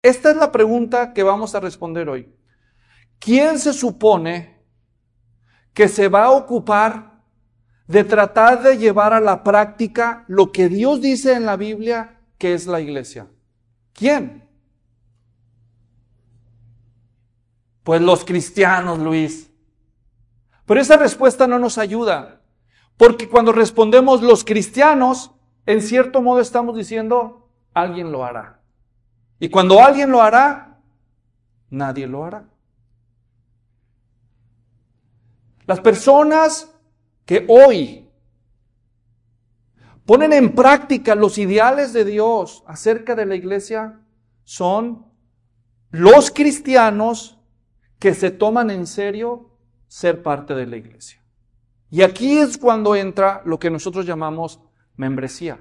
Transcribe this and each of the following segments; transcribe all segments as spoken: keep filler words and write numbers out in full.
Esta es la pregunta que vamos a responder hoy. ¿Quién se supone que se va a ocupar de tratar de llevar a la práctica lo que Dios dice en la Biblia que es la iglesia? ¿Quién? Pues los cristianos, Luis. Pero esa respuesta no nos ayuda, porque cuando respondemos los cristianos, en cierto modo estamos diciendo, alguien lo hará. Y cuando alguien lo hará, nadie lo hará. Las personas que hoy ponen en práctica los ideales de Dios acerca de la iglesia son los cristianos que se toman en serio ser parte de la iglesia. Y aquí es cuando entra lo que nosotros llamamos membresía.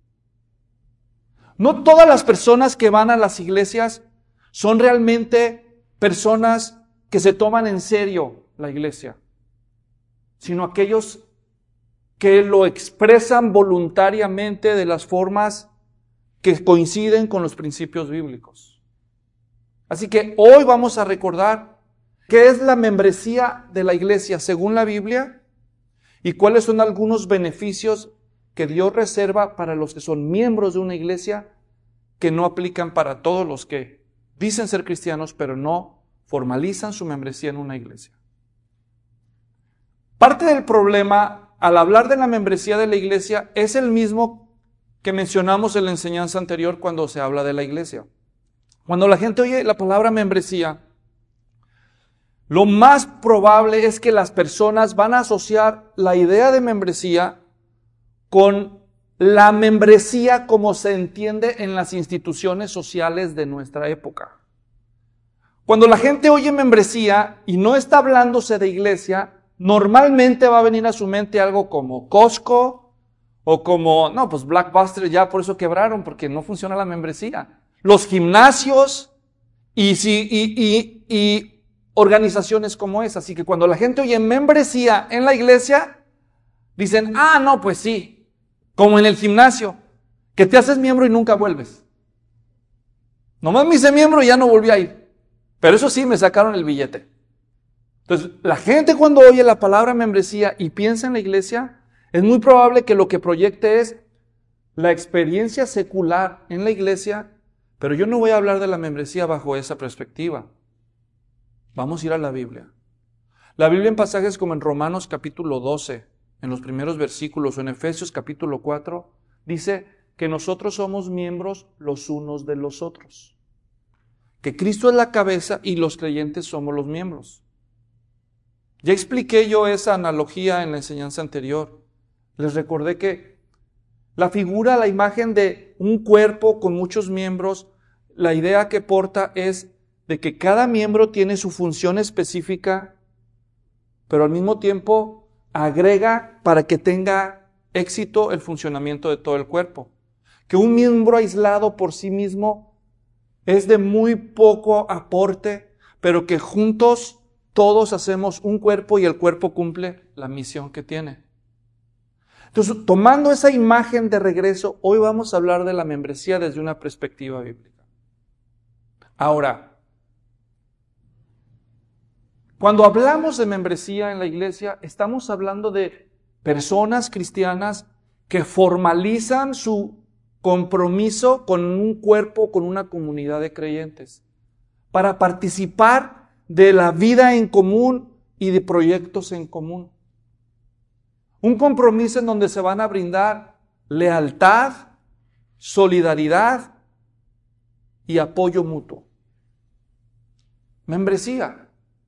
No todas las personas que van a las iglesias son realmente personas que se toman en serio la iglesia, sino aquellos que lo expresan voluntariamente de las formas que coinciden con los principios bíblicos. Así que hoy vamos a recordar qué es la membresía de la iglesia según la Biblia y cuáles son algunos beneficios que Dios reserva para los que son miembros de una iglesia que no aplican para todos los que dicen ser cristianos pero no formalizan su membresía en una iglesia. Parte del problema al hablar de la membresía de la iglesia es el mismo que mencionamos en la enseñanza anterior cuando se habla de la iglesia. Cuando la gente oye la palabra membresía, lo más probable es que las personas van a asociar la idea de membresía con la membresía como se entiende en las instituciones sociales de nuestra época. Cuando la gente oye membresía y no está hablándose de iglesia, normalmente va a venir a su mente algo como Costco o como, no, pues Blockbuster ya por eso quebraron, porque no funciona la membresía. Los gimnasios y, si, y, y, y organizaciones como esa. Así que cuando la gente oye membresía en la iglesia, dicen, ah, no, pues sí, como en el gimnasio, que te haces miembro y nunca vuelves. Nomás me hice miembro y ya no volví a ir. Pero eso sí, me sacaron el billete. Entonces, la gente cuando oye la palabra membresía y piensa en la iglesia, es muy probable que lo que proyecte es la experiencia secular en la iglesia, pero yo no voy a hablar de la membresía bajo esa perspectiva. Vamos a ir a la Biblia. La Biblia en pasajes como en Romanos capítulo doce, en los primeros versículos, o en Efesios capítulo cuatro, dice que nosotros somos miembros los unos de los otros. Que Cristo es la cabeza y los creyentes somos los miembros. Ya expliqué yo esa analogía en la enseñanza anterior. Les recordé que la figura, la imagen de un cuerpo con muchos miembros, la idea que porta es de que cada miembro tiene su función específica, pero al mismo tiempo agrega para que tenga éxito el funcionamiento de todo el cuerpo. Que un miembro aislado por sí mismo es de muy poco aporte, pero que juntos todos hacemos un cuerpo y el cuerpo cumple la misión que tiene. Entonces, tomando esa imagen de regreso, hoy vamos a hablar de la membresía desde una perspectiva bíblica. Ahora, cuando hablamos de membresía en la iglesia, estamos hablando de personas cristianas que formalizan su compromiso con un cuerpo, con una comunidad de creyentes, para participar de la vida en común y de proyectos en común. Un compromiso en donde se van a brindar lealtad, solidaridad y apoyo mutuo. Membresía.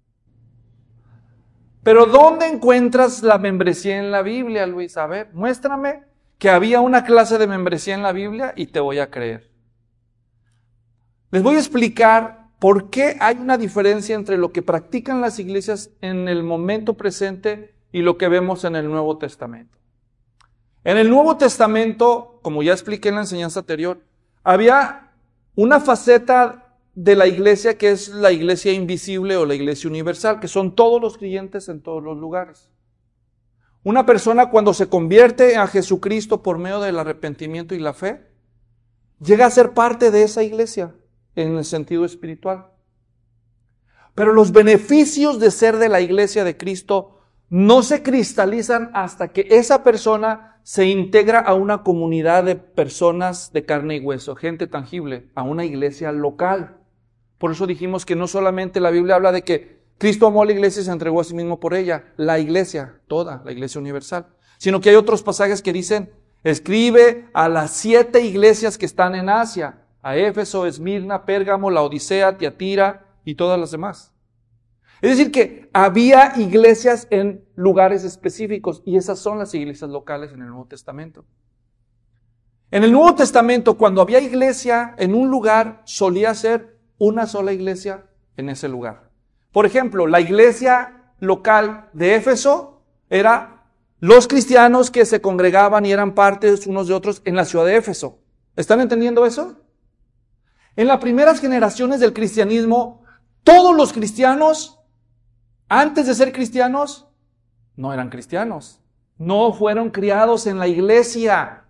Pero ¿dónde encuentras la membresía en la Biblia, Luis? A ver, muéstrame que había una clase de membresía en la Biblia y te voy a creer. Les voy a explicar por qué hay una diferencia entre lo que practican las iglesias en el momento presente y lo que vemos en el Nuevo Testamento. En el Nuevo Testamento, como ya expliqué en la enseñanza anterior, había una faceta de la iglesia que es la iglesia invisible o la iglesia universal, que son todos los creyentes en todos los lugares. Una persona cuando se convierte a Jesucristo por medio del arrepentimiento y la fe, llega a ser parte de esa iglesia. en el sentido espiritual. Pero los beneficios de ser de la iglesia de Cristo no se cristalizan hasta que esa persona se integra a una comunidad de personas de carne y hueso, gente tangible, a una iglesia local. Por eso dijimos que no solamente la Biblia habla de que Cristo amó a la iglesia y se entregó a sí mismo por ella, la iglesia, toda, la iglesia universal, sino que hay otros pasajes que dicen, escribe a las siete iglesias que están en Asia, a Éfeso, Esmirna, Pérgamo, Laodicea, Tiatira y todas las demás. Es decir que había iglesias en lugares específicos y esas son las iglesias locales en el Nuevo Testamento. En el Nuevo Testamento, cuando había iglesia en un lugar, solía ser una sola iglesia en ese lugar. Por ejemplo, la iglesia local de Éfeso era los cristianos que se congregaban y eran partes unos de otros en la ciudad de Éfeso. ¿Están entendiendo eso? En las primeras generaciones del cristianismo, todos los cristianos, antes de ser cristianos, no eran cristianos. No fueron criados en la iglesia.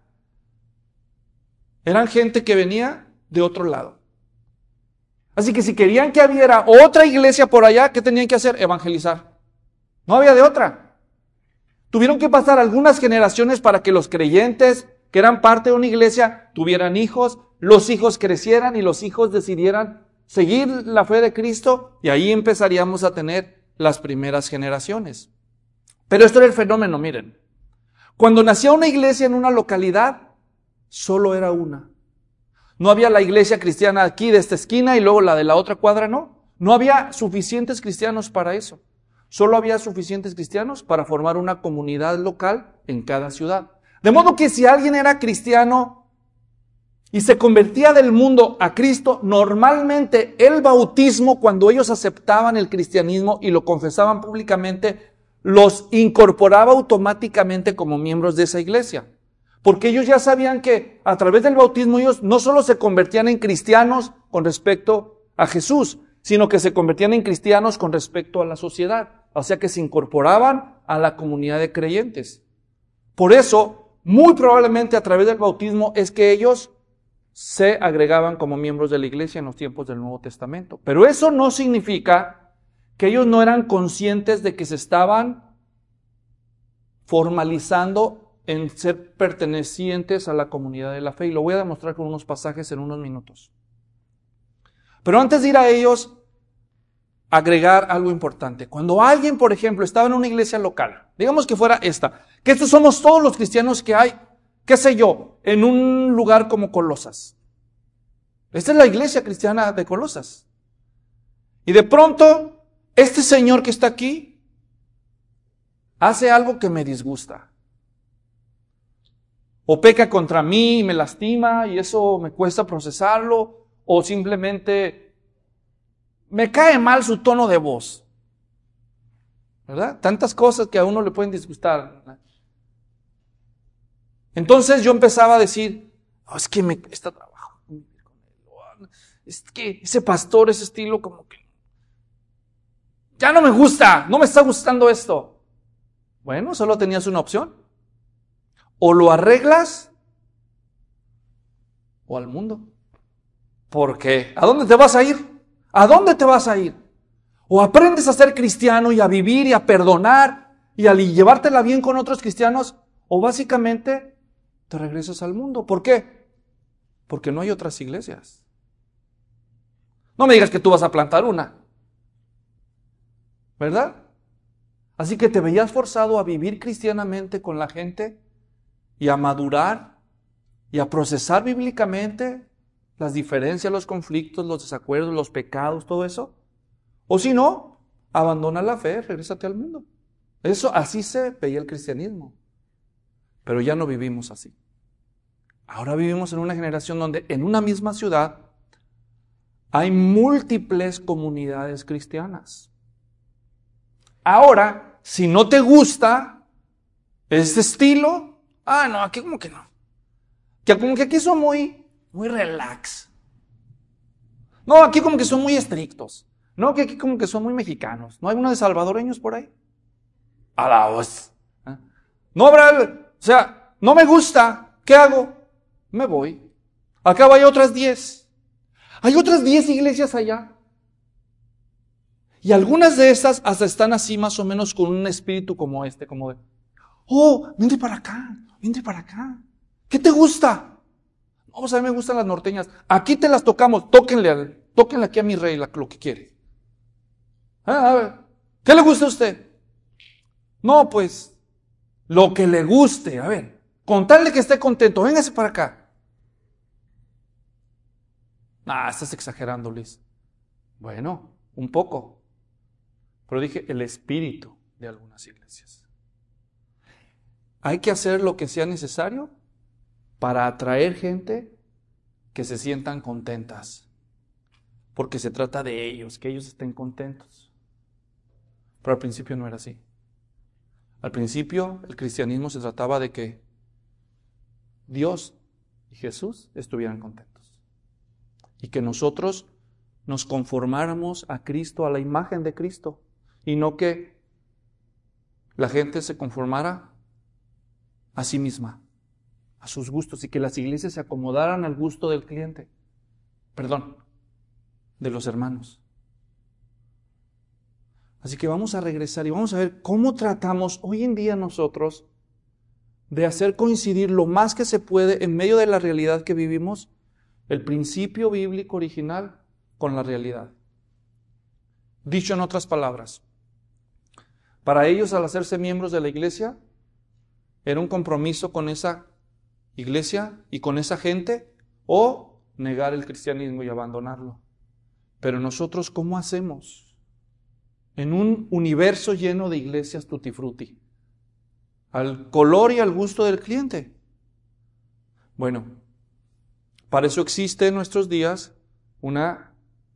Eran gente que venía de otro lado. Así que si querían que hubiera otra iglesia por allá, ¿qué tenían que hacer? Evangelizar. No había de otra. Tuvieron que pasar algunas generaciones para que los creyentes que eran parte de una iglesia tuvieran hijos, los hijos crecieran y los hijos decidieran seguir la fe de Cristo y ahí empezaríamos a tener las primeras generaciones. Pero esto era el fenómeno, miren. Cuando nacía una iglesia en una localidad, solo era una. No había la iglesia cristiana aquí de esta esquina y luego la de la otra cuadra, no. No había suficientes cristianos para eso. Solo había suficientes cristianos para formar una comunidad local en cada ciudad. De modo que si alguien era cristiano y se convertía del mundo a Cristo, normalmente el bautismo, cuando ellos aceptaban el cristianismo y lo confesaban públicamente, los incorporaba automáticamente como miembros de esa iglesia. Porque ellos ya sabían que a través del bautismo ellos no solo se convertían en cristianos con respecto a Jesús, sino que se convertían en cristianos con respecto a la sociedad. O sea que se incorporaban a la comunidad de creyentes. Por eso, muy probablemente a través del bautismo es que ellos se agregaban como miembros de la iglesia en los tiempos del Nuevo Testamento. Pero eso no significa que ellos no eran conscientes de que se estaban formalizando en ser pertenecientes a la comunidad de la fe. Y lo voy a demostrar con unos pasajes en unos minutos. Pero antes de ir a ellos, agregar algo importante. Cuando alguien, por ejemplo, estaba en una iglesia local, digamos que fuera esta, que estos somos todos los cristianos que hay, qué sé yo, en un lugar como Colosas. Esta es la iglesia cristiana de Colosas. Y de pronto, este señor que está aquí, hace algo que me disgusta. O peca contra mí y me lastima y eso me cuesta procesarlo, o simplemente me cae mal su tono de voz. ¿Verdad? Tantas cosas que a uno le pueden disgustar. Entonces yo empezaba a decir, oh, es que me está trabajo. Es que ese pastor, ese estilo como que ya no me gusta, no me está gustando esto. Bueno, solo tenías una opción. O lo arreglas o al mundo. ¿Por qué? ¿A dónde te vas a ir? ¿A dónde te vas a ir? O aprendes a ser cristiano y a vivir y a perdonar y a llevártela bien con otros cristianos, o básicamente te regresas al mundo. ¿Por qué? Porque no hay otras iglesias. No me digas que tú vas a plantar una. ¿Verdad? Así que te veías forzado a vivir cristianamente con la gente y a madurar y a procesar bíblicamente las diferencias, los conflictos, los desacuerdos, los pecados, todo eso. O si no, abandona la fe, regrésate al mundo. Eso, así se veía el cristianismo. Pero ya no vivimos así. Ahora vivimos en una generación donde en una misma ciudad hay múltiples comunidades cristianas. Ahora, si no te gusta este estilo, ah, no, aquí como que no. Que como que aquí son muy, muy relax. No, aquí como que son muy estrictos. No, que aquí como que son muy mexicanos. ¿No hay uno de salvadoreños por ahí? A la voz. No habrá, o sea, no me gusta. ¿Qué hago? Me voy. Acá hay otras diez. Hay otras diez iglesias allá. Y algunas de esas hasta están así más o menos con un espíritu como este, como de, oh, vente para acá, vente para acá. ¿Qué te gusta? No, pues a mí me gustan las norteñas. Aquí te las tocamos, tóquenle, al, tóquenle aquí a mi rey la, lo que quiere. Ah, a ver, ¿qué le gusta a usted? No, pues, lo que le guste, a ver, contarle que esté contento, véngase para acá. Ah, estás exagerando, Luis. Bueno, un poco. Pero dije, el espíritu de algunas iglesias. Hay que hacer lo que sea necesario para atraer gente que se sientan contentas. Porque se trata de ellos, que ellos estén contentos. Pero al principio no era así. Al principio el cristianismo se trataba de que Dios y Jesús estuvieran contentos. Y que nosotros nos conformáramos a Cristo, a la imagen de Cristo. Y no que la gente se conformara a sí misma, a sus gustos, y que las iglesias se acomodaran al gusto del cliente. Perdón, de los hermanos. Así que vamos a regresar y vamos a ver cómo tratamos hoy en día nosotros de hacer coincidir lo más que se puede en medio de la realidad que vivimos, el principio bíblico original con la realidad. Dicho en otras palabras, para ellos, al hacerse miembros de la iglesia, era un compromiso con esa iglesia y con esa gente, o negar el cristianismo y abandonarlo. Pero nosotros, ¿cómo hacemos? En un universo lleno de iglesias tutti frutti, al color y al gusto del cliente. Bueno, para eso existe en nuestros días una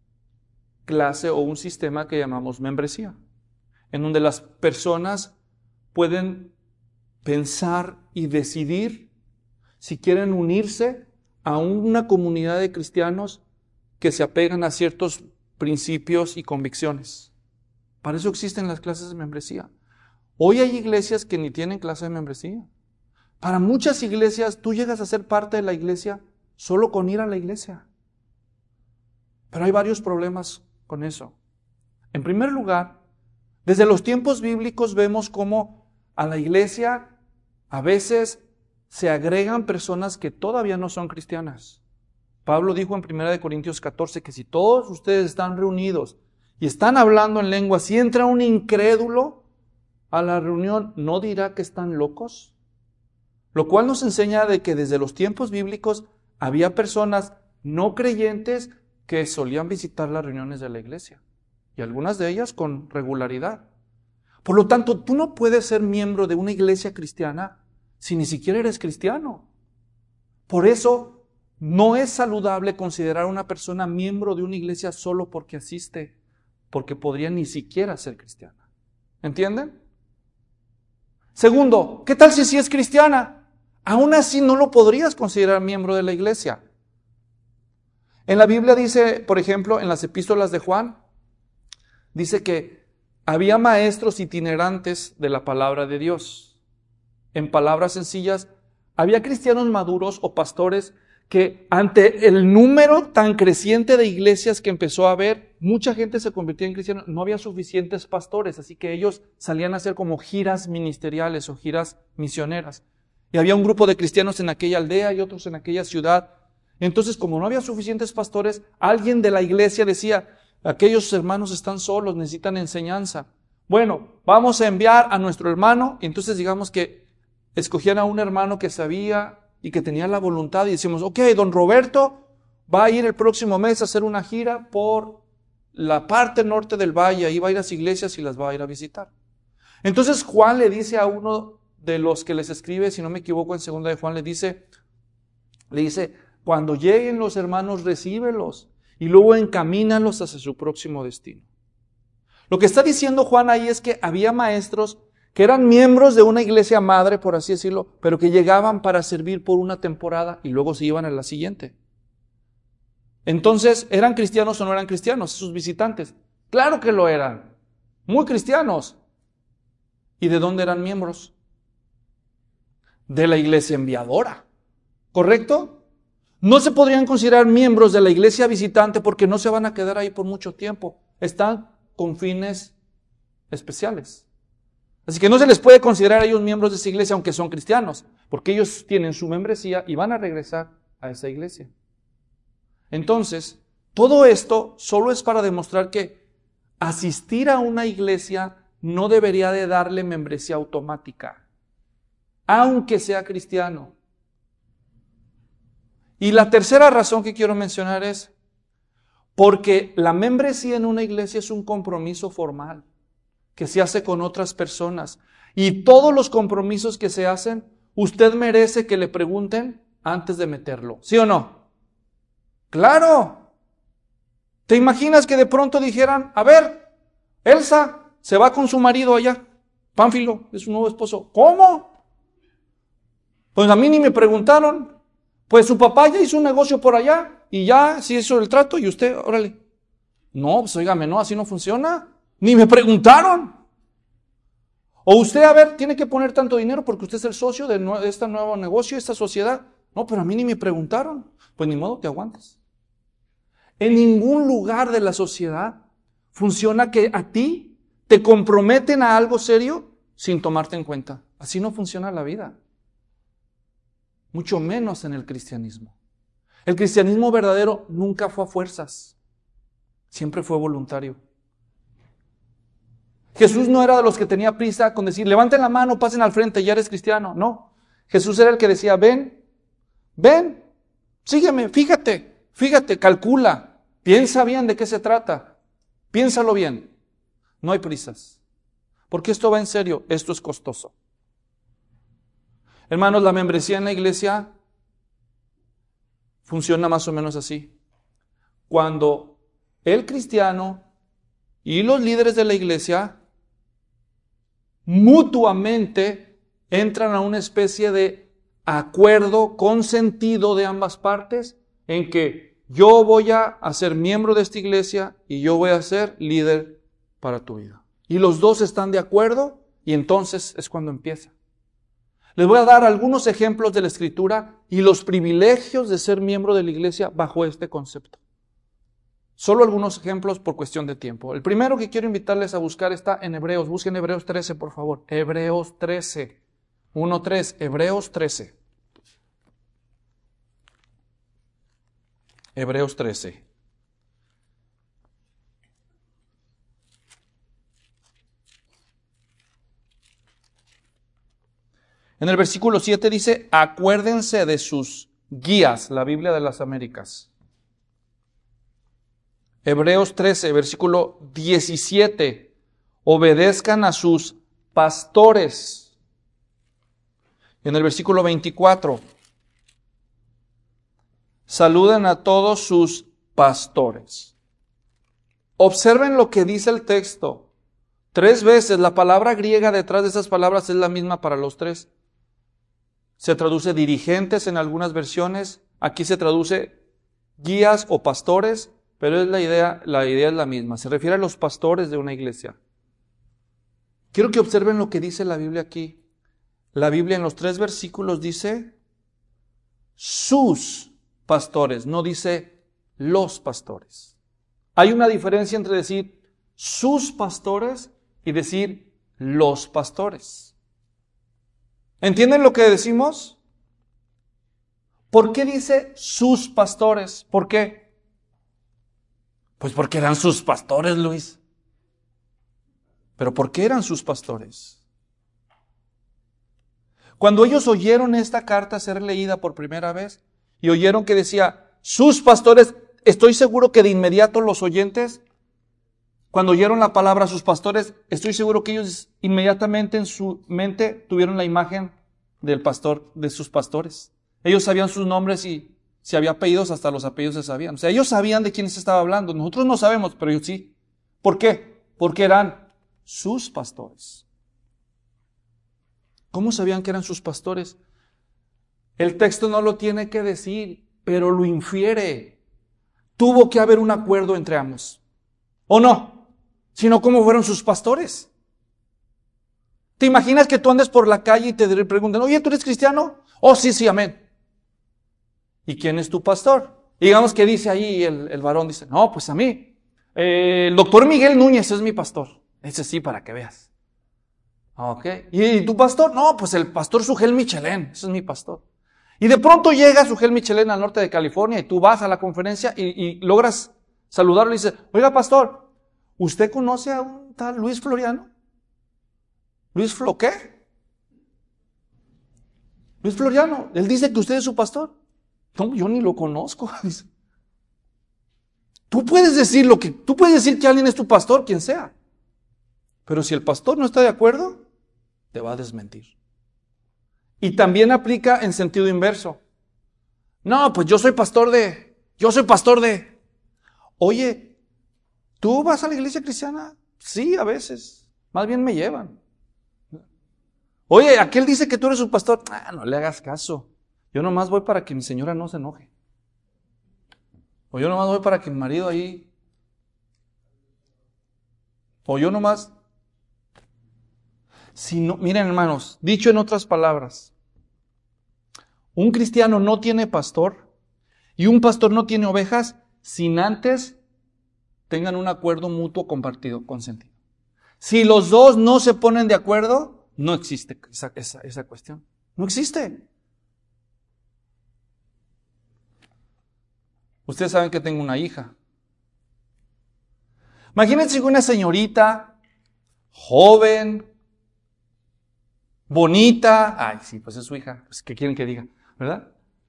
clase o un sistema que llamamos membresía, en donde las personas pueden pensar y decidir si quieren unirse a una comunidad de cristianos que se apegan a ciertos principios y convicciones. Para eso existen las clases de membresía. Hoy hay iglesias que ni tienen clase de membresía. Para muchas iglesias tú llegas a ser parte de la iglesia solo con ir a la iglesia. Pero hay varios problemas con eso. En primer lugar, desde los tiempos bíblicos vemos cómo a la iglesia a veces se agregan personas que todavía no son cristianas. Pablo dijo en primera de Corintios catorce que si todos ustedes están reunidos y están hablando en lengua, si entra un incrédulo a la reunión, ¿no dirá que están locos? Lo cual nos enseña de que desde los tiempos bíblicos había personas no creyentes que solían visitar las reuniones de la iglesia. Y algunas de ellas con regularidad. Por lo tanto, tú no puedes ser miembro de una iglesia cristiana si ni siquiera eres cristiano. Por eso, no es saludable considerar a una persona miembro de una iglesia solo porque asiste, porque podría ni siquiera ser cristiana. ¿Entienden? Segundo, ¿qué tal si sí es cristiana? Aún así no lo podrías considerar miembro de la iglesia. En la Biblia dice, por ejemplo, en las epístolas de Juan, dice que había maestros itinerantes de la palabra de Dios. En palabras sencillas, había cristianos maduros o pastores que ante el número tan creciente de iglesias que empezó a haber, mucha gente se convirtió en cristianos, no había suficientes pastores, así que ellos salían a hacer como giras ministeriales o giras misioneras. Y había un grupo de cristianos en aquella aldea y otros en aquella ciudad. Entonces, como no había suficientes pastores, alguien de la iglesia decía, aquellos hermanos están solos, necesitan enseñanza. Bueno, vamos a enviar a nuestro hermano. Y entonces digamos que escogían a un hermano que sabía y que tenía la voluntad y decimos, ok, don Roberto va a ir el próximo mes a hacer una gira por la parte norte del valle, ahí va a ir a las iglesias y las va a ir a visitar. Entonces Juan le dice a uno de los que les escribe, si no me equivoco en segunda de Juan, le dice, le dice, cuando lleguen los hermanos, recíbelos y luego encamínalos hacia su próximo destino. Lo que está diciendo Juan ahí es que había maestros que eran miembros de una iglesia madre, por así decirlo, pero que llegaban para servir por una temporada y luego se iban a la siguiente. Entonces, ¿eran cristianos o no eran cristianos esos visitantes? Claro que lo eran, muy cristianos. ¿Y de dónde eran miembros? De la iglesia enviadora, ¿correcto? No se podrían considerar miembros de la iglesia visitante porque no se van a quedar ahí por mucho tiempo. Están con fines especiales. Así que no se les puede considerar a ellos miembros de esa iglesia aunque son cristianos, porque ellos tienen su membresía y van a regresar a esa iglesia. Entonces, todo esto solo es para demostrar que asistir a una iglesia no debería de darle membresía automática, aunque sea cristiano. Y la tercera razón que quiero mencionar es porque la membresía en una iglesia es un compromiso formal que se hace con otras personas. Y todos los compromisos que se hacen, usted merece que le pregunten antes de meterlo. ¿Sí o no? ¡Claro! ¿Te imaginas que de pronto dijeran, a ver, Elsa se va con su marido allá, Pánfilo, es su nuevo esposo? ¿Cómo? Pues a mí ni me preguntaron. Pues su papá ya hizo un negocio por allá y ya se hizo el trato y usted, órale. No, pues óigame, no, así no funciona. Ni me preguntaron. O usted, a ver, tiene que poner tanto dinero porque usted es el socio de, nue- de este nuevo negocio, esta sociedad. No, pero a mí ni me preguntaron. Pues ni modo, te aguantas. En ningún lugar de la sociedad funciona que a ti te comprometen a algo serio sin tomarte en cuenta. Así no funciona la vida. Mucho menos en el cristianismo. El cristianismo verdadero nunca fue a fuerzas. Siempre fue voluntario. Jesús no era de los que tenía prisa con decir, levanten la mano, pasen al frente, ya eres cristiano. No. Jesús era el que decía, ven, ven, sígueme, fíjate, fíjate, calcula, piensa bien de qué se trata. Piénsalo bien. No hay prisas. Porque esto va en serio, esto es costoso. Hermanos, la membresía en la iglesia funciona más o menos así. Cuando el cristiano y los líderes de la iglesia mutuamente entran a una especie de acuerdo consentido de ambas partes en que yo voy a ser miembro de esta iglesia y yo voy a ser líder para tu vida. Y los dos están de acuerdo y entonces es cuando empieza. Les voy a dar algunos ejemplos de la Escritura y los privilegios de ser miembro de la iglesia bajo este concepto. Solo algunos ejemplos por cuestión de tiempo. El primero que quiero invitarles a buscar está en Hebreos. Busquen Hebreos trece, por favor. Hebreos trece. uno tres. Hebreos trece. Hebreos trece. En el versículo siete dice, acuérdense de sus guías, la Biblia de las Américas. Hebreos trece, versículo diecisiete, obedezcan a sus pastores. En el versículo veinticuatro, saluden a todos sus pastores. Observen lo que dice el texto. Tres veces la palabra griega detrás de esas palabras es la misma para los tres. Se traduce dirigentes en algunas versiones. Aquí se traduce guías o pastores, pero es la idea, la idea es la misma. Se refiere a los pastores de una iglesia. Quiero que observen lo que dice la Biblia aquí. La Biblia en los tres versículos dice sus pastores, no dice los pastores. Hay una diferencia entre decir sus pastores y decir los pastores. ¿Entienden lo que decimos? ¿Por qué dice sus pastores? ¿Por qué? Pues porque eran sus pastores, Luis. ¿Pero por qué eran sus pastores? Cuando ellos oyeron esta carta ser leída por primera vez y oyeron que decía sus pastores, estoy seguro que de inmediato los oyentes, cuando oyeron la palabra sus pastores, estoy seguro que ellos inmediatamente en su mente tuvieron la imagen del pastor, de sus pastores. Ellos sabían sus nombres y si había apellidos, hasta los apellidos se sabían. O sea, ellos sabían de quién se estaba hablando. Nosotros no sabemos, pero ellos sí. ¿Por qué? Porque eran sus pastores. ¿Cómo sabían que eran sus pastores? El texto no lo tiene que decir, pero lo infiere. Tuvo que haber un acuerdo entre ambos. ¿O no? Sino cómo fueron sus pastores. ¿Te imaginas que tú andes por la calle y te preguntan, oye, ¿tú eres cristiano? Oh, sí, sí, amén. ¿Y quién es tu pastor? Y digamos que dice ahí el, el varón, dice, no, pues a mí. Eh, el doctor Miguel Núñez es mi pastor. Ese sí, para que veas. Ok. ¿Y, y tu pastor? No, pues el pastor Sugel Michelén. Ese es mi pastor. Y de pronto llega Sugel Michelén al norte de California y tú vas a la conferencia y, y logras saludarlo y dices, oiga pastor, ¿usted conoce a un tal Luis Floriano? ¿Luis Flo qué? Luis Floriano, él dice que usted es su pastor. No, yo ni lo conozco. Tú puedes decir lo que, tú puedes decir que alguien es tu pastor, quien sea. Pero si el pastor no está de acuerdo, te va a desmentir. Y también aplica en sentido inverso. No, pues yo soy pastor de, yo soy pastor de. Oye, ¿tú vas a la iglesia cristiana? Sí, a veces. Más bien me llevan. Oye, aquel dice que tú eres su pastor. Ah, no le hagas caso. Yo nomás voy para que mi señora no se enoje. O yo nomás voy para que mi marido ahí. O yo nomás. Si no, miren hermanos, dicho en otras palabras, un cristiano no tiene pastor y un pastor no tiene ovejas sin antes tengan un acuerdo mutuo compartido, consentido. Si los dos no se ponen de acuerdo, no existe esa, esa, esa cuestión. No existe. Ustedes saben que tengo una hija. Imagínense que una señorita, joven, bonita, ay, sí, pues es su hija, pues ¿qué quieren que diga? ¿Verdad?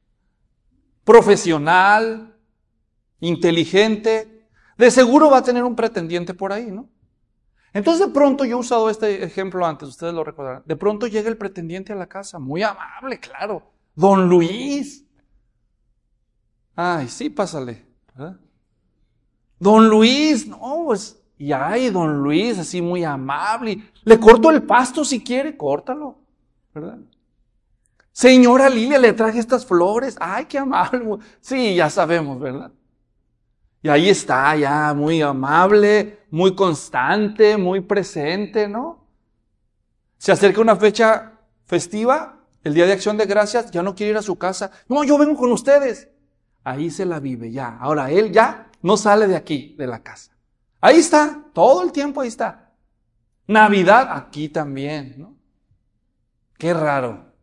Profesional, inteligente, de seguro va a tener un pretendiente por ahí, ¿no? Entonces de pronto, yo he usado este ejemplo antes, ustedes lo recordarán, de pronto llega el pretendiente a la casa, muy amable, claro, don Luis. Ay, sí, pásale, ¿verdad? Don Luis, no, pues, y ay, don Luis, así muy amable, le corto el pasto si quiere, córtalo, ¿verdad? Señora Lilia, le traje estas flores, ay, qué amable, sí, ya sabemos, ¿verdad? Y ahí está, ya, muy amable, muy constante, muy presente, ¿no? Se acerca una fecha festiva, el Día de Acción de Gracias, ya no quiere ir a su casa, no, yo vengo con ustedes. Ahí se la vive ya, ahora él ya no sale de aquí, de la casa. Ahí está, todo el tiempo ahí está. Navidad, aquí también, ¿no? Qué raro.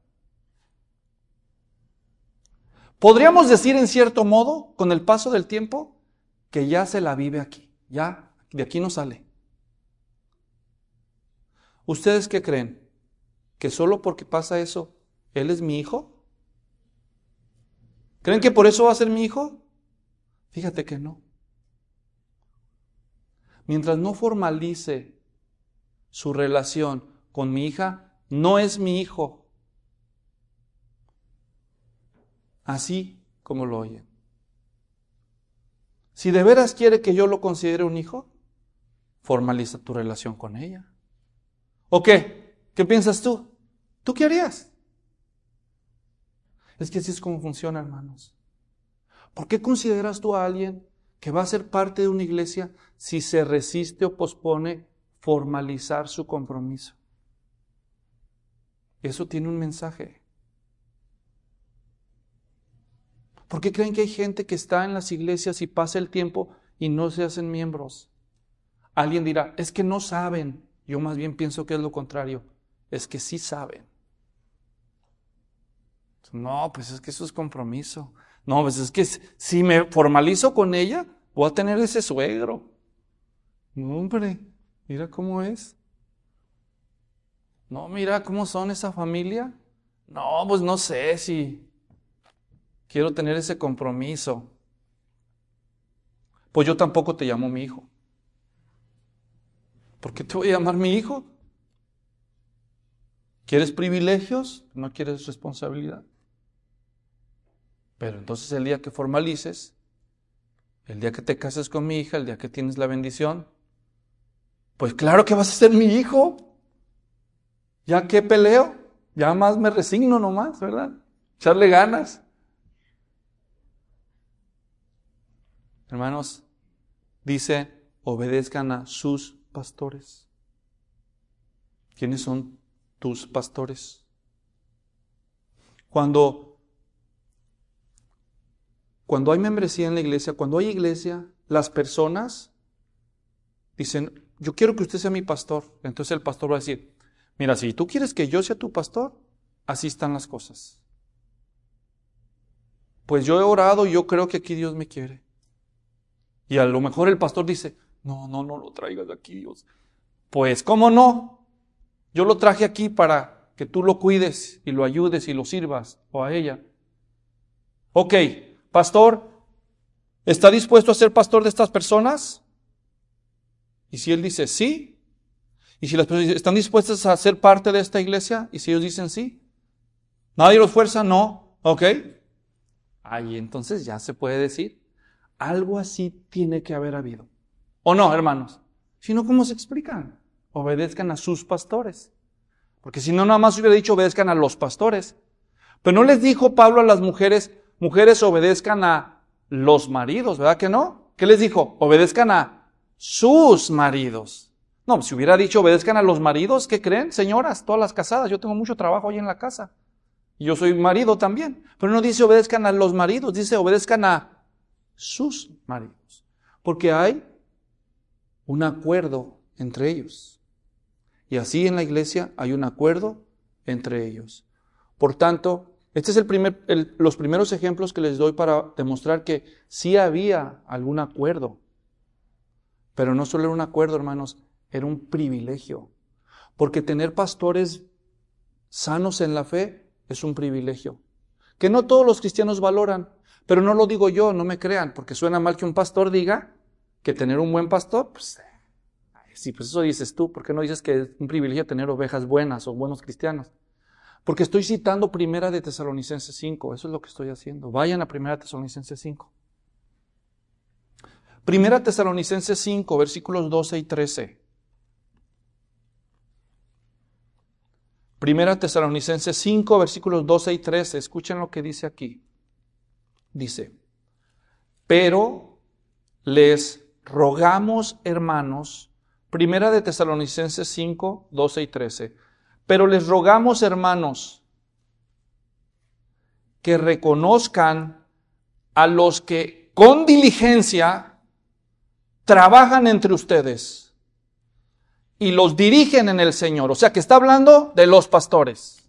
Podríamos decir en cierto modo, con el paso del tiempo, que ya se la vive aquí, ya de aquí no sale. ¿Ustedes qué creen? ¿Que solo porque pasa eso, él es mi hijo? ¿Creen que por eso va a ser mi hijo? Fíjate que no. Mientras no formalice su relación con mi hija, no es mi hijo. Así como lo oyen. Si de veras quiere que yo lo considere un hijo, formaliza tu relación con ella. ¿O qué? ¿Qué piensas tú? ¿Tú qué harías? Es que así es como funciona, hermanos. ¿Por qué consideras tú a alguien que va a ser parte de una iglesia si se resiste o pospone formalizar su compromiso? Eso tiene un mensaje. ¿Por qué creen que hay gente que está en las iglesias y pasa el tiempo y no se hacen miembros? Alguien dirá, es que no saben. Yo más bien pienso que es lo contrario. Es que sí saben. No, pues es que eso es compromiso. No, pues es que si me formalizo con ella, voy a tener ese suegro. No, hombre, mira cómo es. No, mira cómo son esa familia. No, pues no sé si quiero tener ese compromiso. Pues yo tampoco te llamo mi hijo. ¿Por qué te voy a llamar mi hijo? ¿Quieres privilegios? No quieres responsabilidad. Pero entonces el día que formalices, el día que te cases con mi hija, el día que tienes la bendición, pues claro que vas a ser mi hijo. ¿Ya qué peleo? Ya más me resigno nomás, ¿verdad? Echarle ganas. Hermanos, dice, obedezcan a sus pastores. ¿Quiénes son tus pastores? Cuando cuando hay membresía en la iglesia, cuando hay iglesia, las personas dicen, yo quiero que usted sea mi pastor. Entonces el pastor va a decir, mira, si tú quieres que yo sea tu pastor, así están las cosas. Pues yo he orado y yo creo que aquí Dios me quiere. Y a lo mejor el pastor dice, no, no, no lo traigas de aquí, Dios. Pues, ¿cómo no? Yo lo traje aquí para que tú lo cuides y lo ayudes y lo sirvas, o a ella. Ok, pastor, ¿está dispuesto a ser pastor de estas personas? Y si él dice sí, y si las personas dicen, ¿están dispuestas a ser parte de esta iglesia? Y si ellos dicen sí, ¿nadie los fuerza? No, ok. Ahí entonces ya se puede decir, algo así tiene que haber habido. ¿O no, hermanos? Si no, ¿cómo se explican? Obedezcan a sus pastores. Porque si no, nada más hubiera dicho obedezcan a los pastores. Pero no les dijo Pablo a las mujeres, mujeres obedezcan a los maridos, ¿verdad que no? ¿Qué les dijo? Obedezcan a sus maridos. No, si hubiera dicho obedezcan a los maridos, ¿qué creen? Señoras, todas las casadas, yo tengo mucho trabajo hoy en la casa. Y yo soy marido también. Pero no dice obedezcan a los maridos, dice obedezcan a sus maridos. Porque hay un acuerdo entre ellos. Y así en la iglesia hay un acuerdo entre ellos. Por tanto, este es el primer, el, los primeros ejemplos que les doy para demostrar que sí había algún acuerdo. Pero no solo era un acuerdo, hermanos, era un privilegio. Porque tener pastores sanos en la fe es un privilegio. Que no todos los cristianos valoran, pero no lo digo yo, no me crean, porque suena mal que un pastor diga que tener un buen pastor, pues, sí, pues eso dices tú, ¿por qué no dices que es un privilegio tener ovejas buenas o buenos cristianos? Porque estoy citando Primera de Tesalonicenses cinco, eso es lo que estoy haciendo. Vayan a Primera de Tesalonicenses cinco. Primera de Tesalonicenses cinco, versículos doce y trece. Primera de Tesalonicenses cinco, versículos doce y trece. Escuchen lo que dice aquí. Dice, pero les rogamos, hermanos, Primera de Tesalonicenses cinco, doce y trece. Pero les rogamos, hermanos, que reconozcan a los que con diligencia trabajan entre ustedes y los dirigen en el Señor. O sea, que está hablando de los pastores.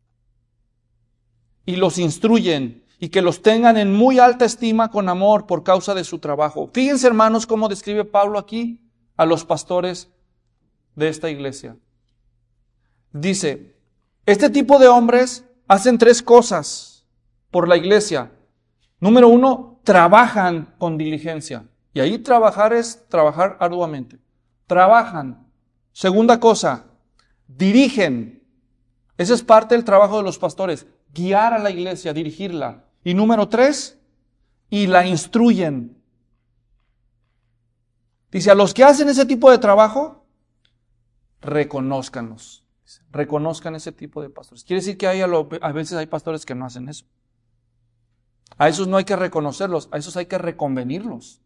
Y los instruyen y que los tengan en muy alta estima con amor por causa de su trabajo. Fíjense, hermanos, cómo describe Pablo aquí a los pastores de esta iglesia. Dice, este tipo de hombres hacen tres cosas por la iglesia. Número uno, trabajan con diligencia. Y ahí trabajar es trabajar arduamente. Trabajan. Segunda cosa, dirigen. Ese es parte del trabajo de los pastores. Guiar a la iglesia, dirigirla. Y número tres, y la instruyen. Dice, a los que hacen ese tipo de trabajo, reconózcanlos. Reconozcan ese tipo de pastores. Quiere decir que hay a, lo, a veces hay pastores que no hacen eso. A esos no hay que reconocerlos, a esos hay que reconvenirlos.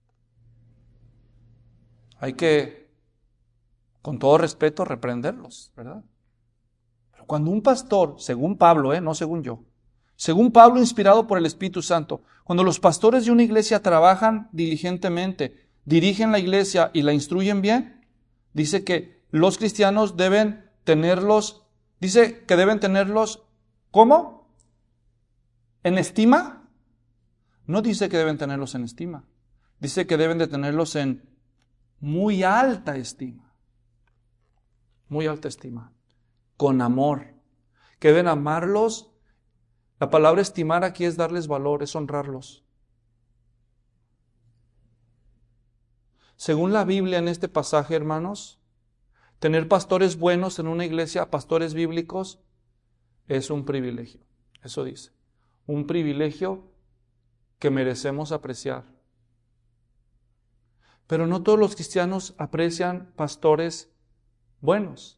Hay que, con todo respeto, reprenderlos, ¿verdad? Pero cuando un pastor, según Pablo, ¿eh? no según yo, según Pablo inspirado por el Espíritu Santo, cuando los pastores de una iglesia trabajan diligentemente, dirigen la iglesia y la instruyen bien, dice que los cristianos deben tenerlos, dice que deben tenerlos, ¿cómo? ¿En estima? No dice que deben tenerlos en estima, dice que deben de tenerlos en muy alta estima, muy alta estima, con amor, que deben amarlos. La palabra estimar aquí es darles valor, es honrarlos. Según la Biblia en este pasaje, hermanos, tener pastores buenos en una iglesia, pastores bíblicos, es un privilegio. Eso dice. Un privilegio que merecemos apreciar. Pero no todos los cristianos aprecian pastores buenos.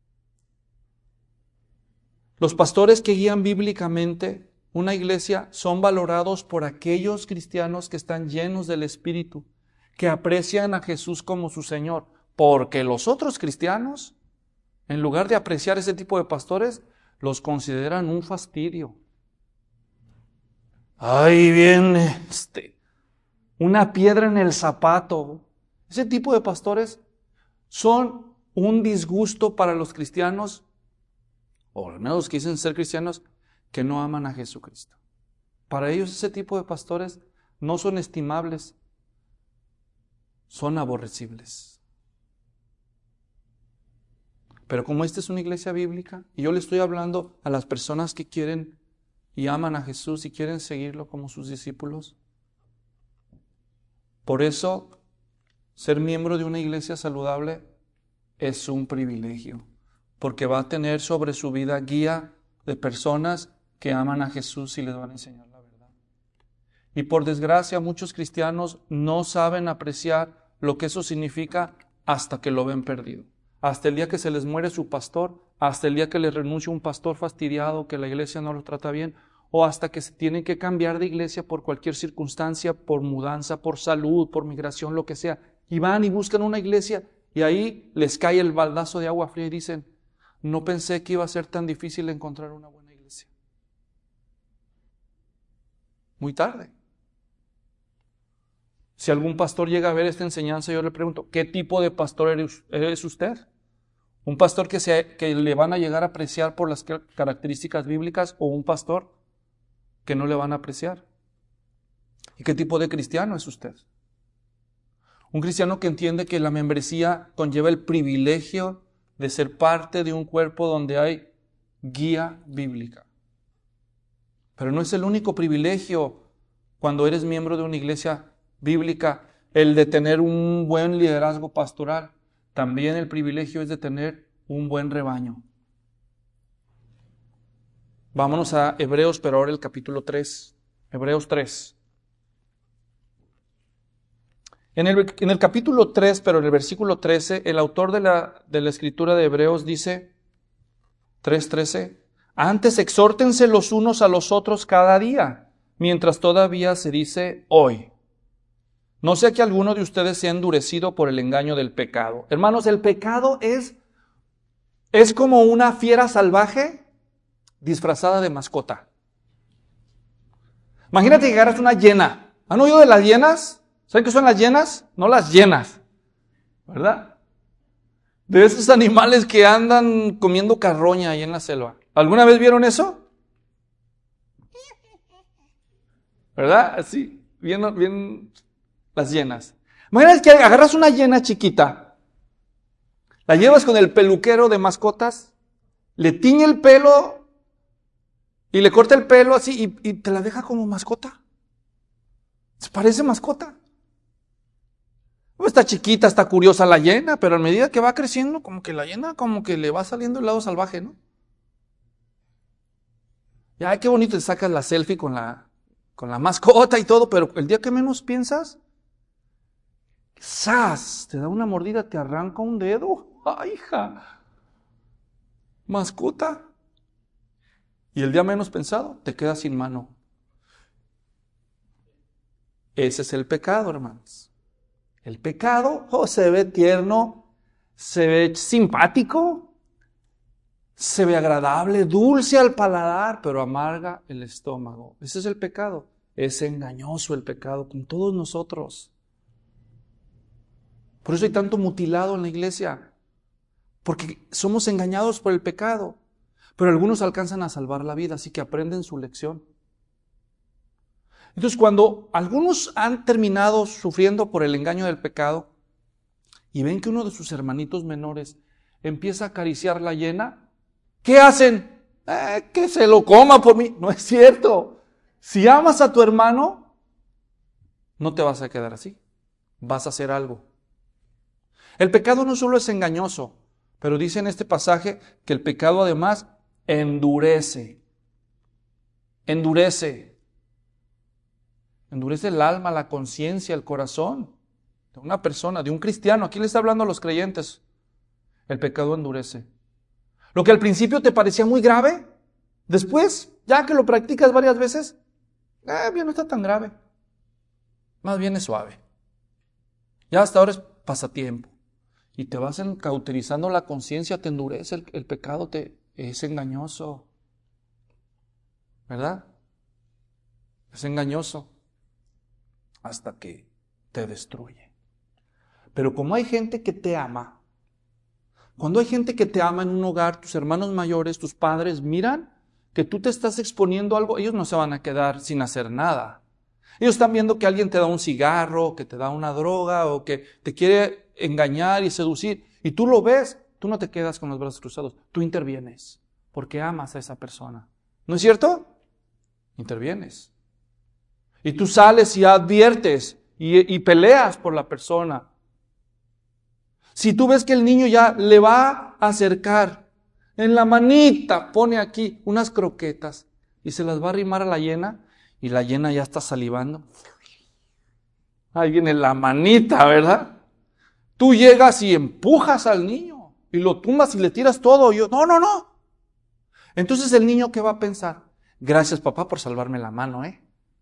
Los pastores que guían bíblicamente una iglesia son valorados por aquellos cristianos que están llenos del Espíritu, que aprecian a Jesús como su Señor. Porque los otros cristianos, en lugar de apreciar ese tipo de pastores, los consideran un fastidio. Ahí viene este, una piedra en el zapato. Ese tipo de pastores son un disgusto para los cristianos, o al menos los que dicen ser cristianos, que no aman a Jesucristo. Para ellos ese tipo de pastores no son estimables, son aborrecibles. Pero como esta es una iglesia bíblica, y yo le estoy hablando a las personas que quieren y aman a Jesús y quieren seguirlo como sus discípulos, por eso ser miembro de una iglesia saludable es un privilegio, porque va a tener sobre su vida guía de personas que aman a Jesús y les van a enseñar la verdad. Y por desgracia muchos cristianos no saben apreciar lo que eso significa hasta que lo ven perdido. Hasta el día que se les muere su pastor, hasta el día que les renuncia un pastor fastidiado, que la iglesia no lo trata bien, o hasta que se tienen que cambiar de iglesia por cualquier circunstancia, por mudanza, por salud, por migración, lo que sea. Y van y buscan una iglesia y ahí les cae el baldazo de agua fría y dicen, no pensé que iba a ser tan difícil encontrar una buena iglesia. Muy tarde. Si algún pastor llega a ver esta enseñanza, yo le pregunto, ¿qué tipo de pastor eres, eres usted? ¿Un pastor que, se, que le van a llegar a apreciar por las características bíblicas o un pastor que no le van a apreciar? ¿Y qué tipo de cristiano es usted? Un cristiano que entiende que la membresía conlleva el privilegio de ser parte de un cuerpo donde hay guía bíblica. Pero no es el único privilegio cuando eres miembro de una iglesia bíblica, el de tener un buen liderazgo pastoral. También el privilegio es de tener un buen rebaño. Vámonos a Hebreos, pero ahora el capítulo tres. Hebreos tres. En el, en el capítulo tres, pero en el versículo trece, el autor de la, de la escritura de Hebreos dice, tres trece, antes exhórtense los unos a los otros cada día, mientras todavía se dice hoy. No sea que alguno de ustedes sea endurecido por el engaño del pecado. Hermanos, el pecado es, es como una fiera salvaje disfrazada de mascota. Imagínate que agarras una hiena. ¿Han oído de las hienas? ¿Saben qué son las hienas? No las llenas, ¿verdad? De esos animales que andan comiendo carroña ahí en la selva. ¿Alguna vez vieron eso? ¿Verdad? Así, bien, bien las hienas. Imagínate que agarras una hiena chiquita, la llevas con el peluquero de mascotas, le tiñe el pelo y le corta el pelo así y, y te la deja como mascota. ¿Se parece mascota? Está chiquita, está curiosa la hiena, pero a medida que va creciendo, como que la hiena como que le va saliendo el lado salvaje, ¿no? Y ay, qué bonito, te sacas la selfie con la, con la mascota y todo, pero el día que menos piensas, ¡zas! Te da una mordida, te arranca un dedo. ¡Ay, hija! Mascota. Y el día menos pensado, te quedas sin mano. Ese es el pecado, hermanos. El pecado, oh, se ve tierno, se ve simpático, se ve agradable, dulce al paladar, pero amarga el estómago. Ese es el pecado. Es engañoso el pecado con todos nosotros. Por eso hay tanto mutilado en la iglesia, porque somos engañados por el pecado, pero algunos alcanzan a salvar la vida, así que aprenden su lección. Entonces, cuando algunos han terminado sufriendo por el engaño del pecado y ven que uno de sus hermanitos menores empieza a acariciar la hiena, ¿qué hacen? Eh, que se lo coma por mí. No es cierto. Si amas a tu hermano, no te vas a quedar así. Vas a hacer algo. El pecado no solo es engañoso, pero dice en este pasaje que el pecado además endurece. Endurece. Endurece el alma, la conciencia, el corazón de una persona, de un cristiano. Aquí le está hablando a los creyentes. El pecado endurece. Lo que al principio te parecía muy grave, después, ya que lo practicas varias veces, eh, bien, no está tan grave. Más bien es suave. Ya hasta ahora es pasatiempo. Y te vas cauterizando la conciencia, te endurece, el, el pecado te, es engañoso. ¿Verdad? Es engañoso hasta que te destruye. Pero como hay gente que te ama, cuando hay gente que te ama en un hogar, tus hermanos mayores, tus padres, miran que tú te estás exponiendo a algo, ellos no se van a quedar sin hacer nada. Ellos están viendo que alguien te da un cigarro, que te da una droga o que te quiere engañar y seducir. Y tú lo ves, tú no te quedas con los brazos cruzados, tú intervienes porque amas a esa persona. ¿No es cierto? Intervienes. Y tú sales y adviertes y, y peleas por la persona. Si tú ves que el niño ya le va a acercar, en la manita pone aquí unas croquetas y se las va a arrimar a la hiena y la hiena ya está salivando. Ahí viene la manita, ¿verdad? Tú llegas y empujas al niño y lo tumbas y le tiras todo. Y yo, no, no, no. Entonces el niño, ¿qué va a pensar? Gracias, papá, por salvarme la mano, ¿eh?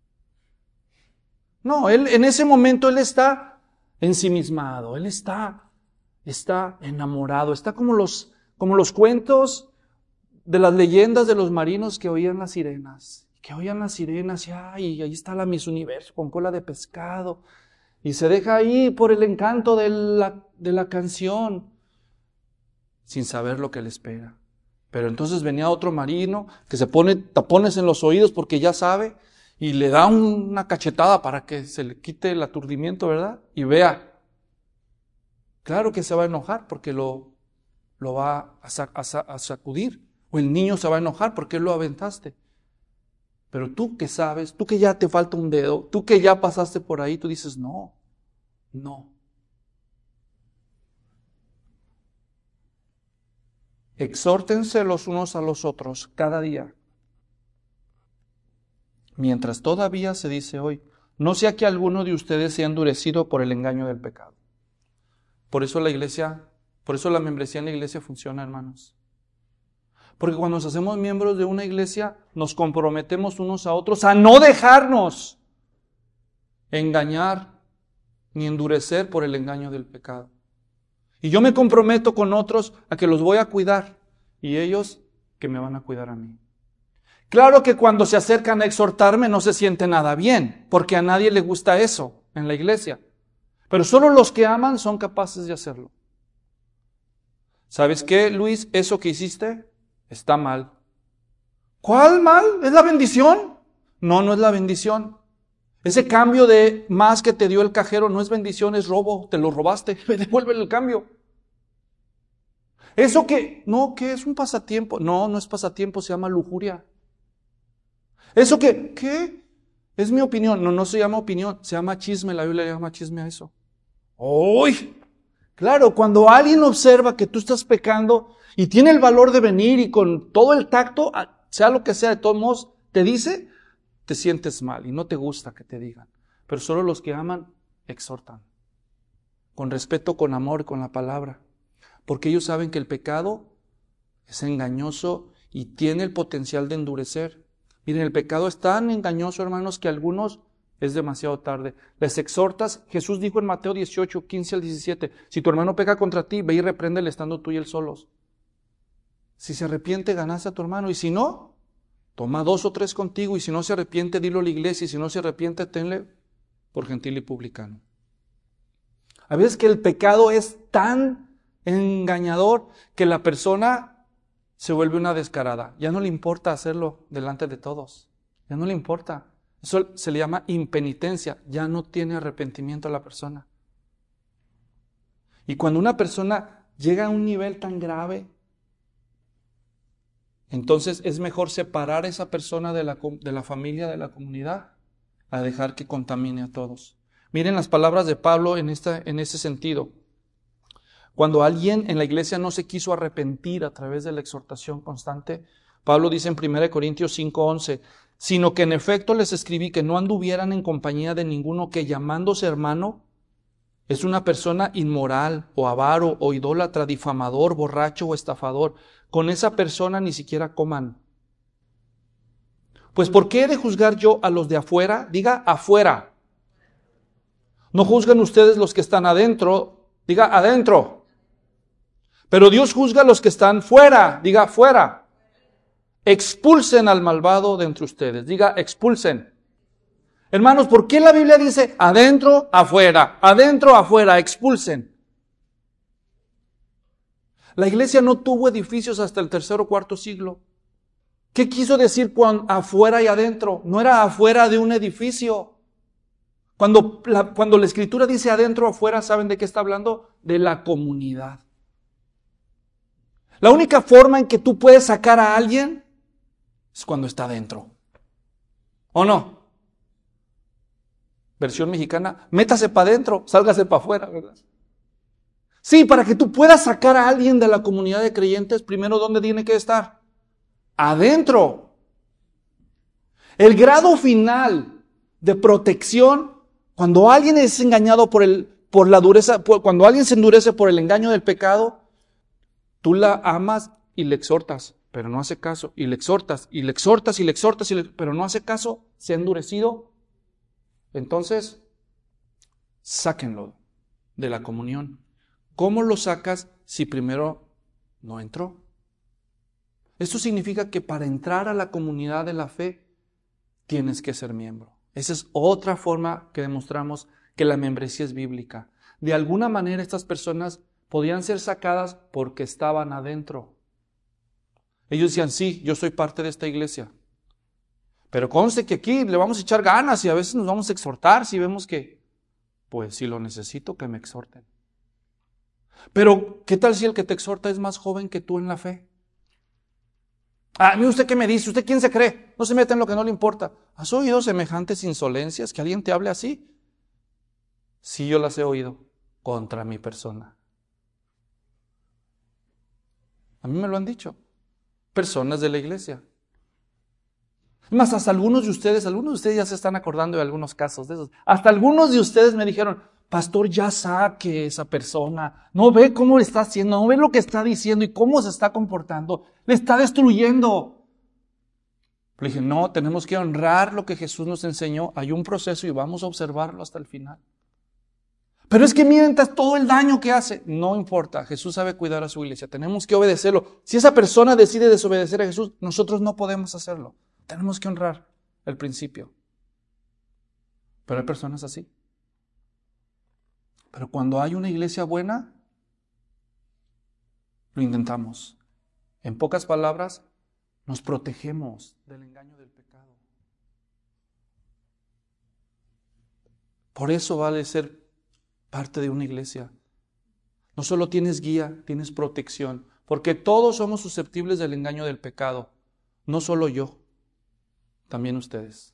No, él en ese momento él está ensimismado, él está, está enamorado, está como los, como los cuentos de las leyendas de los marinos que oían las sirenas, que oían las sirenas y ay, ahí está la Miss Universo con cola de pescado y se deja ahí por el encanto de la, de la canción sin saber lo que le espera. Pero entonces venía otro marino que se pone tapones en los oídos porque ya sabe y le da una cachetada para que se le quite el aturdimiento, ¿verdad? Y vea, claro que se va a enojar porque lo, lo va a, sac- a, sa- a sacudir. O el niño se va a enojar porque lo aventaste. Pero tú que sabes, tú que ya te falta un dedo, tú que ya pasaste por ahí, tú dices, no, no. Exhórtense los unos a los otros cada día, mientras todavía se dice hoy, no sea que alguno de ustedes sea endurecido por el engaño del pecado. Por eso la iglesia, por eso la membresía en la iglesia funciona, hermanos. Porque cuando nos hacemos miembros de una iglesia, nos comprometemos unos a otros a no dejarnos engañar ni endurecer por el engaño del pecado. Y yo me comprometo con otros a que los voy a cuidar y ellos que me van a cuidar a mí. Claro que cuando se acercan a exhortarme no se siente nada bien, porque a nadie le gusta eso en la iglesia. Pero solo los que aman son capaces de hacerlo. ¿Sabes qué, Luis? Eso que hiciste está mal. ¿Cuál mal? ¿Es la bendición? No, no es la bendición. Ese cambio de más que te dio el cajero no es bendición, es robo. Te lo robaste, devuélvele el cambio. Eso que, no, que es un pasatiempo. No, no es pasatiempo, se llama lujuria. Eso que, ¿qué? Es mi opinión. No, no se llama opinión, se llama chisme. La Biblia le llama chisme a eso. ¡Uy! Claro, cuando alguien observa que tú estás pecando y tiene el valor de venir y con todo el tacto, sea lo que sea, de todos modos, te dice, te sientes mal y no te gusta que te digan. Pero solo los que aman, exhortan. Con respeto, con amor, con la palabra. Porque ellos saben que el pecado es engañoso y tiene el potencial de endurecer. Miren, el pecado es tan engañoso, hermanos, que a algunos es demasiado tarde. Les exhortas, Jesús dijo en Mateo dieciocho, quince al diecisiete, si tu hermano peca contra ti, ve y repréndele estando tú y él solos. Si se arrepiente, ganaste a tu hermano, y si no, toma dos o tres contigo, y si no se arrepiente, dilo a la iglesia, y si no se arrepiente, tenle por gentil y publicano. A veces que el pecado es tan engañador que la persona se vuelve una descarada. Ya no le importa hacerlo delante de todos. Ya no le importa. Eso se le llama impenitencia. Ya no tiene arrepentimiento a la persona. Y cuando una persona llega a un nivel tan grave, entonces es mejor separar a esa persona de la, de la familia, de la comunidad, a dejar que contamine a todos. Miren las palabras de Pablo en, esta, en ese sentido. Cuando alguien en la iglesia no se quiso arrepentir a través de la exhortación constante, Pablo dice en primera Corintios cinco once, sino que en efecto les escribí que no anduvieran en compañía de ninguno que llamándose hermano es una persona inmoral o avaro o idólatra, difamador, borracho o estafador. Con esa persona ni siquiera coman. Pues ¿por qué he de juzgar yo a los de afuera? Diga afuera. No juzgan ustedes los que están adentro, diga adentro. Pero Dios juzga a los que están fuera, diga fuera. Expulsen al malvado de entre ustedes, diga expulsen. Hermanos, ¿por qué la Biblia dice adentro, afuera, adentro, afuera, expulsen? La iglesia no tuvo edificios hasta el tercer o cuarto siglo. ¿Qué quiso decir con afuera y adentro? No era afuera de un edificio. Cuando la, cuando la Escritura dice adentro o afuera, ¿saben de qué está hablando? De la comunidad. La única forma en que tú puedes sacar a alguien es cuando está adentro. ¿O no? Versión mexicana, métase para adentro, sálgase para afuera, ¿verdad? Sí, para que tú puedas sacar a alguien de la comunidad de creyentes, primero, ¿dónde tiene que estar? Adentro. El grado final de protección, cuando alguien es engañado por, el, por la dureza, por, cuando alguien se endurece por el engaño del pecado, tú la amas y le exhortas, pero no hace caso, y le exhortas, y le exhortas, y le exhortas, y le, pero no hace caso, se ha endurecido. Entonces, sáquenlo de la comunión. ¿Cómo lo sacas si primero no entró? Esto significa que para entrar a la comunidad de la fe, tienes que ser miembro. Esa es otra forma que demostramos que la membresía es bíblica. De alguna manera estas personas podían ser sacadas porque estaban adentro. Ellos decían, sí, yo soy parte de esta iglesia. Pero conste que aquí le vamos a echar ganas y a veces nos vamos a exhortar si vemos que, pues si lo necesito, que me exhorten. Pero, ¿qué tal si el que te exhorta es más joven que tú en la fe? Ah, mire usted qué me dice, ¿usted quién se cree? No se mete en lo que no le importa. ¿Has oído semejantes insolencias? ¿Que alguien te hable así? Sí, yo las he oído contra mi persona. A mí me lo han dicho. Personas de la iglesia. Más, hasta algunos de ustedes, algunos de ustedes ya se están acordando de algunos casos de esos. Hasta algunos de ustedes me dijeron, pastor, ya saque esa persona. No ve cómo le está haciendo, no ve lo que está diciendo y cómo se está comportando. Le está destruyendo. Le dije, no, tenemos que honrar lo que Jesús nos enseñó. Hay un proceso y vamos a observarlo hasta el final. Pero es que miren todo el daño que hace. No importa, Jesús sabe cuidar a su iglesia. Tenemos que obedecerlo. Si esa persona decide desobedecer a Jesús, nosotros no podemos hacerlo. Tenemos que honrar el principio. Pero hay personas así. Pero cuando hay una iglesia buena, lo intentamos. En pocas palabras, nos protegemos del engaño del pecado. Por eso vale ser parte de una iglesia. No solo tienes guía, tienes protección. Porque todos somos susceptibles del engaño del pecado. No solo yo, también ustedes.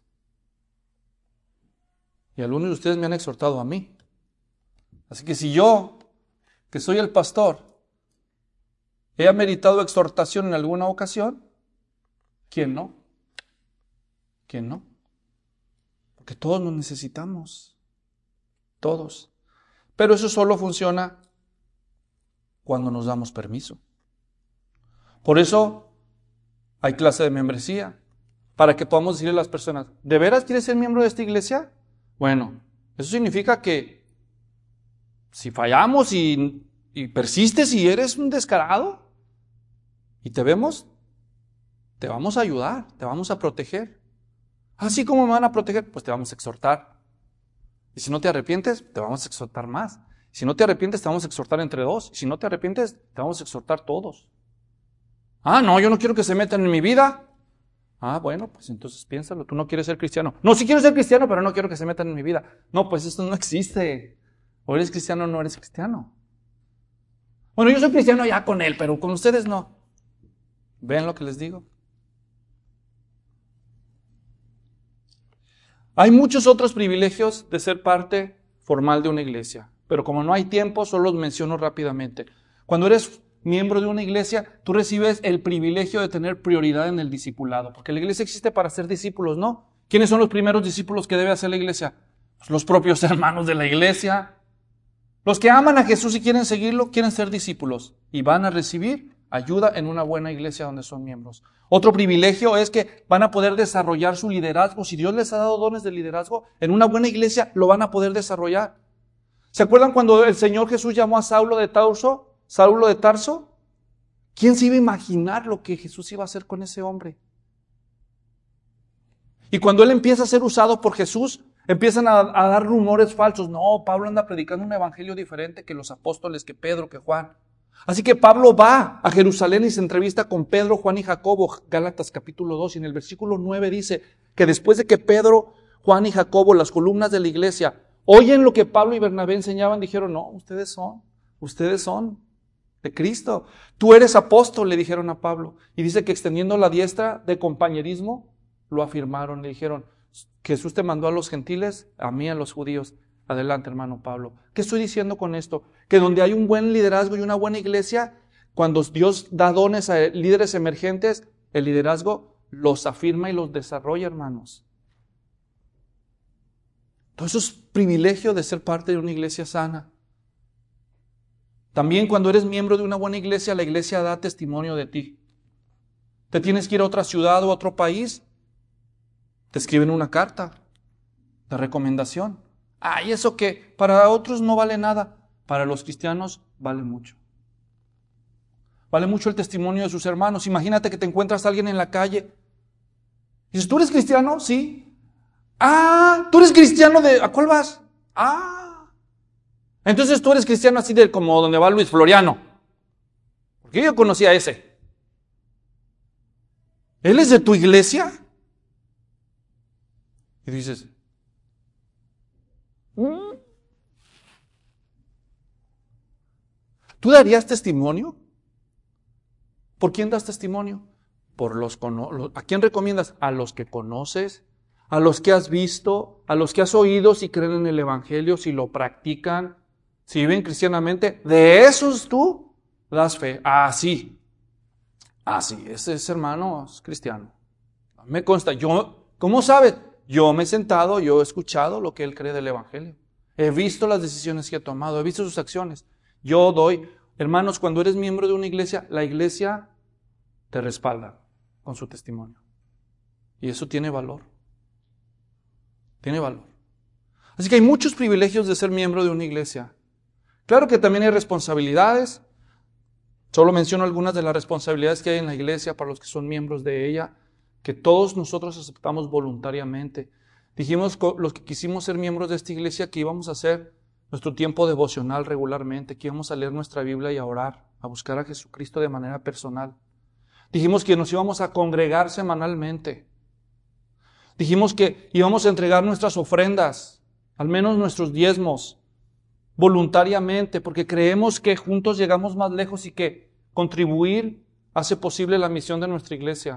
Y algunos de ustedes me han exhortado a mí. Así que si yo, que soy el pastor, he ameritado exhortación en alguna ocasión, ¿quién no? ¿Quién no? Porque todos nos necesitamos. Todos. Pero eso solo funciona cuando nos damos permiso. Por eso hay clase de membresía. Para que podamos decirle a las personas, ¿de veras quieres ser miembro de esta iglesia? Bueno, eso significa que si fallamos y, y persistes y eres un descarado y te vemos, te vamos a ayudar, te vamos a proteger. Así como me van a proteger, pues te vamos a exhortar. Y si no te arrepientes, te vamos a exhortar más. Si no te arrepientes, te vamos a exhortar entre dos. Si no te arrepientes, te vamos a exhortar todos. Ah, no, yo no quiero que se metan en mi vida. Ah, bueno, pues entonces piénsalo, tú no quieres ser cristiano. No, sí quiero ser cristiano, pero no quiero que se metan en mi vida. No, pues esto no existe. O eres cristiano o no eres cristiano. Bueno, yo soy cristiano ya con él, pero con ustedes no. ¿Ven lo que les digo? Hay muchos otros privilegios de ser parte formal de una iglesia, pero como no hay tiempo, solo los menciono rápidamente. Cuando eres miembro de una iglesia, tú recibes el privilegio de tener prioridad en el discipulado, porque la iglesia existe para ser discípulos, ¿no? ¿Quiénes son los primeros discípulos que debe hacer la iglesia? Pues los propios hermanos de la iglesia. Los que aman a Jesús y quieren seguirlo, quieren ser discípulos y van a recibir ayuda en una buena iglesia donde son miembros. Otro privilegio es que van a poder desarrollar su liderazgo. Si Dios les ha dado dones de liderazgo, en una buena iglesia lo van a poder desarrollar. ¿Se acuerdan cuando el Señor Jesús llamó a Saulo de Tarso? Saulo de Tarso, ¿quién se iba a imaginar lo que Jesús iba a hacer con ese hombre? Y cuando él empieza a ser usado por Jesús, empiezan a, a dar rumores falsos. No, Pablo anda predicando un evangelio diferente que los apóstoles, que Pedro, que Juan. Así que Pablo va a Jerusalén y se entrevista con Pedro, Juan y Jacobo, Gálatas capítulo dos, y en el versículo nueve dice que después de que Pedro, Juan y Jacobo, las columnas de la iglesia, oyen lo que Pablo y Bernabé enseñaban, dijeron, no, ustedes son, ustedes son de Cristo. Tú eres apóstol, le dijeron a Pablo. Y dice que extendiendo la diestra de compañerismo, lo afirmaron, le dijeron, Jesús te mandó a los gentiles, a mí a los judíos. Adelante, hermano Pablo. ¿Qué estoy diciendo con esto? Que donde hay un buen liderazgo y una buena iglesia, cuando Dios da dones a líderes emergentes, el liderazgo los afirma y los desarrolla, hermanos. Todo eso es privilegio de ser parte de una iglesia sana. También cuando eres miembro de una buena iglesia, la iglesia da testimonio de ti. Te tienes que ir a otra ciudad o a otro país, te escriben una carta de recomendación. Ay, eso que para otros no vale nada, para los cristianos vale mucho. Vale mucho el testimonio de sus hermanos. Imagínate que te encuentras a alguien en la calle. Y dices, ¿tú eres cristiano? Sí. Ah, ¿tú eres cristiano de... ¿A cuál vas? Ah. Entonces tú eres cristiano así de como donde va Luis Floriano. Porque yo conocía a ese. ¿Él es de tu iglesia? Y dices, ¿Mm? ¿tú darías testimonio? ¿Por quién das testimonio? Por los cono- ¿A quién recomiendas? A los que conoces, a los que has visto, a los que has oído si creen en el evangelio, si lo practican, si viven cristianamente. De esos tú das fe. Ah, sí. Ah, sí, ese, ese hermano es cristiano. Me consta. Yo, ¿cómo sabes? Yo me he sentado, yo he escuchado lo que él cree del evangelio. He visto las decisiones que ha tomado, he visto sus acciones. Yo doy, hermanos, cuando eres miembro de una iglesia, la iglesia te respalda con su testimonio. Y eso tiene valor. Tiene valor. Así que hay muchos privilegios de ser miembro de una iglesia. Claro que también hay responsabilidades. Solo menciono algunas de las responsabilidades que hay en la iglesia para los que son miembros de ella, que todos nosotros aceptamos voluntariamente. Dijimos, los que quisimos ser miembros de esta iglesia, que íbamos a hacer nuestro tiempo devocional regularmente, que íbamos a leer nuestra Biblia y a orar, a buscar a Jesucristo de manera personal. Dijimos que nos íbamos a congregar semanalmente. Dijimos que íbamos a entregar nuestras ofrendas, al menos nuestros diezmos, voluntariamente, porque creemos que juntos llegamos más lejos y que contribuir hace posible la misión de nuestra iglesia.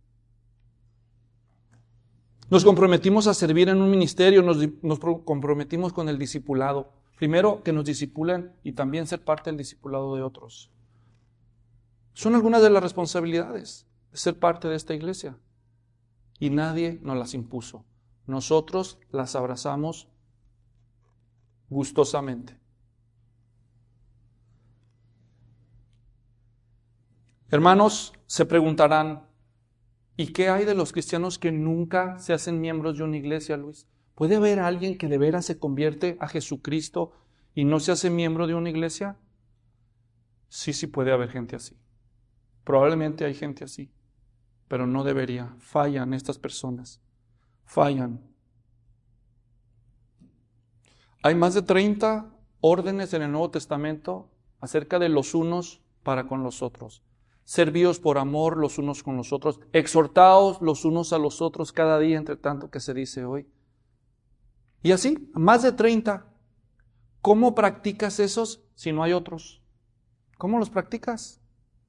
Nos comprometimos a servir en un ministerio, nos, nos comprometimos con el discipulado. Primero, que nos discipulen y también ser parte del discipulado de otros. Son algunas de las responsabilidades de ser parte de esta iglesia. Y nadie nos las impuso. Nosotros las abrazamos gustosamente. Hermanos, se preguntarán, ¿y qué hay de los cristianos que nunca se hacen miembros de una iglesia, Luis? ¿Puede haber alguien que de veras se convierte a Jesucristo y no se hace miembro de una iglesia? Sí, sí puede haber gente así. Probablemente hay gente así, pero no debería. Fallan estas personas. Fallan. Hay más de treinta órdenes en el Nuevo Testamento acerca de los unos para con los otros. Servíos por amor los unos con los otros. Exhortaos los unos a los otros cada día, entre tanto que se dice hoy. Y así, más de treinta. ¿Cómo practicas esos si no hay otros? ¿Cómo los practicas?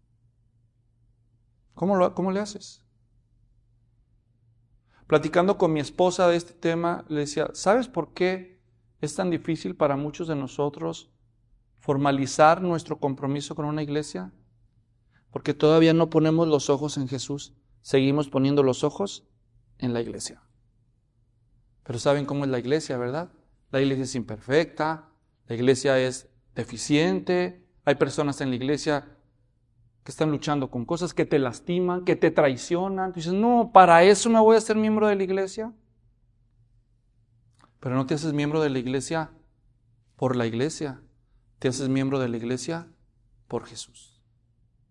¿Cómo, lo, cómo le haces? Platicando con mi esposa de este tema, le decía, ¿sabes por qué es tan difícil para muchos de nosotros formalizar nuestro compromiso con una iglesia? Porque todavía no ponemos los ojos en Jesús, seguimos poniendo los ojos en la iglesia. Pero ¿saben cómo es la iglesia, verdad? La iglesia es imperfecta, la iglesia es deficiente, hay personas en la iglesia que están luchando con cosas que te lastiman, que te traicionan. Tú dices, no, ¿para eso me voy a ser miembro de la iglesia? Pero no te haces miembro de la iglesia por la iglesia, te haces miembro de la iglesia por Jesús.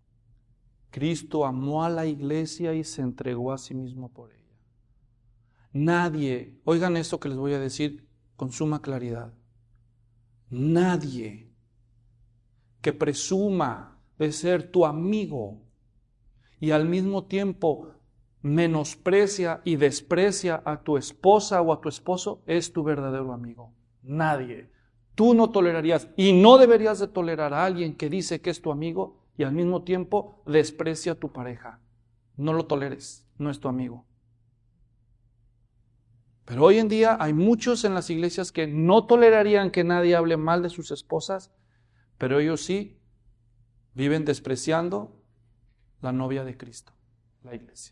Cristo amó a la iglesia y se entregó a sí mismo por ella. Nadie, oigan esto que les voy a decir con suma claridad, nadie que presuma de ser tu amigo y al mismo tiempo menosprecia y desprecia a tu esposa o a tu esposo es tu verdadero amigo. Nadie. Tú no tolerarías y no deberías de tolerar a alguien que dice que es tu amigo y al mismo tiempo desprecia a tu pareja. No lo toleres, no es tu amigo. Pero hoy en día hay muchos en las iglesias que no tolerarían que nadie hable mal de sus esposas, pero ellos sí viven despreciando la novia de Cristo, la iglesia.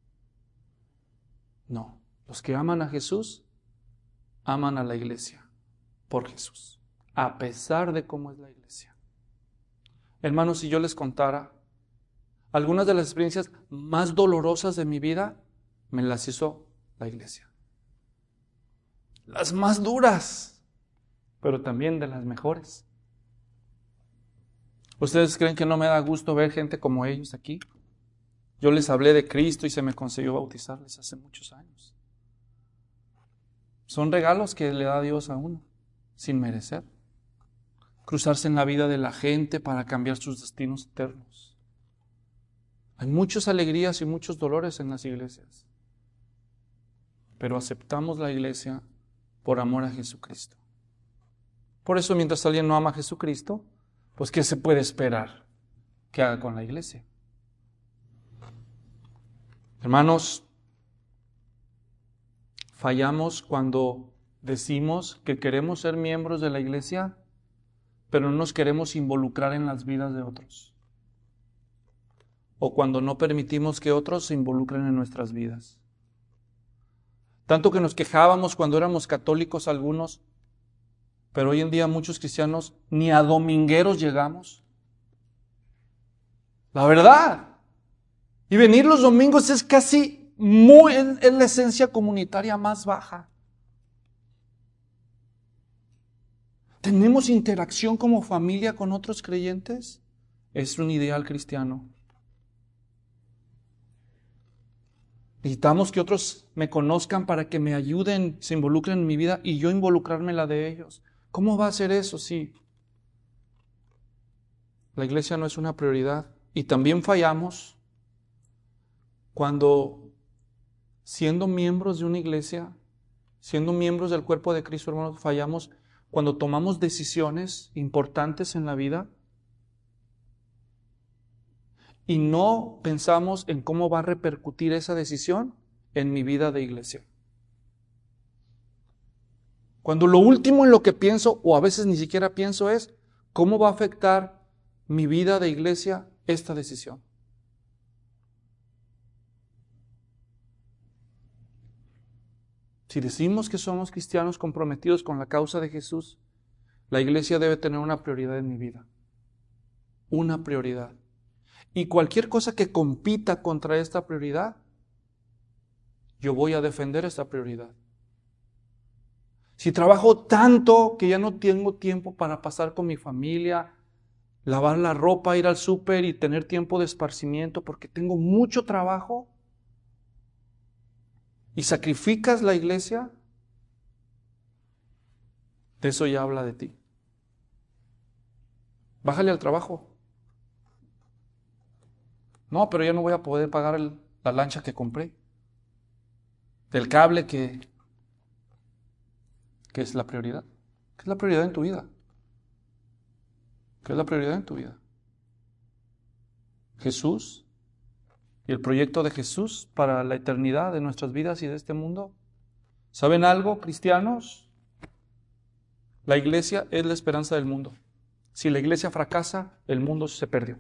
No, los que aman a Jesús, aman a la iglesia por Jesús, a pesar de cómo es la iglesia. Hermanos, si yo les contara algunas de las experiencias más dolorosas de mi vida, me las hizo la iglesia. Las más duras, pero también de las mejores. ¿Ustedes creen que no me da gusto ver gente como ellos aquí? Yo les hablé de Cristo y se me concedió bautizarles hace muchos años. Son regalos que le da Dios a uno, sin merecer. Cruzarse en la vida de la gente para cambiar sus destinos eternos. Hay muchas alegrías y muchos dolores en las iglesias. Pero aceptamos la iglesia por amor a Jesucristo. Por eso, mientras alguien no ama a Jesucristo, pues ¿qué se puede esperar que haga con la iglesia? Hermanos, fallamos cuando decimos que queremos ser miembros de la iglesia, pero no nos queremos involucrar en las vidas de otros. O cuando no permitimos que otros se involucren en nuestras vidas. Tanto que nos quejábamos cuando éramos católicos algunos, pero hoy en día muchos cristianos ni a domingueros llegamos. La verdad. Y venir los domingos es casi muy, es la esencia comunitaria más baja. ¿Tenemos interacción como familia con otros creyentes? Es un ideal cristiano. Necesitamos que otros me conozcan para que me ayuden, se involucren en mi vida y yo involucrarme en la de ellos. ¿Cómo va a ser eso si la iglesia no es una prioridad? Y también fallamos cuando, siendo miembros de una iglesia, siendo miembros del cuerpo de Cristo, hermanos, fallamos cuando tomamos decisiones importantes en la vida y no pensamos en cómo va a repercutir esa decisión en mi vida de iglesia. Cuando lo último en lo que pienso, o a veces ni siquiera pienso, es cómo va a afectar mi vida de iglesia esta decisión. Si decimos que somos cristianos comprometidos con la causa de Jesús, la iglesia debe tener una prioridad en mi vida. Una prioridad. Y cualquier cosa que compita contra esta prioridad, yo voy a defender esta prioridad. Si trabajo tanto que ya no tengo tiempo para pasar con mi familia, lavar la ropa, ir al súper y tener tiempo de esparcimiento porque tengo mucho trabajo, y sacrificas la iglesia, de eso ya habla de ti. Bájale al trabajo. No, pero ya no voy a poder pagar el, la lancha que compré. Del cable que, que es la prioridad. ¿Qué es la prioridad en tu vida? ¿Qué es la prioridad en tu vida? Jesús y el proyecto de Jesús para la eternidad de nuestras vidas y de este mundo. ¿Saben algo, cristianos? La iglesia es la esperanza del mundo. Si la iglesia fracasa, el mundo se perdió.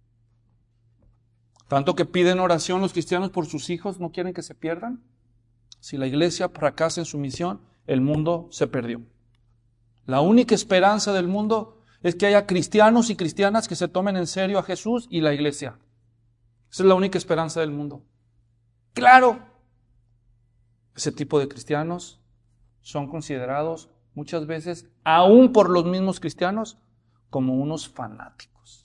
Tanto que piden oración los cristianos por sus hijos, no quieren que se pierdan. Si la iglesia fracasa en su misión, el mundo se perdió. La única esperanza del mundo es que haya cristianos y cristianas que se tomen en serio a Jesús y la iglesia. Esa es la única esperanza del mundo. Claro, ese tipo de cristianos son considerados muchas veces, aún por los mismos cristianos, como unos fanáticos.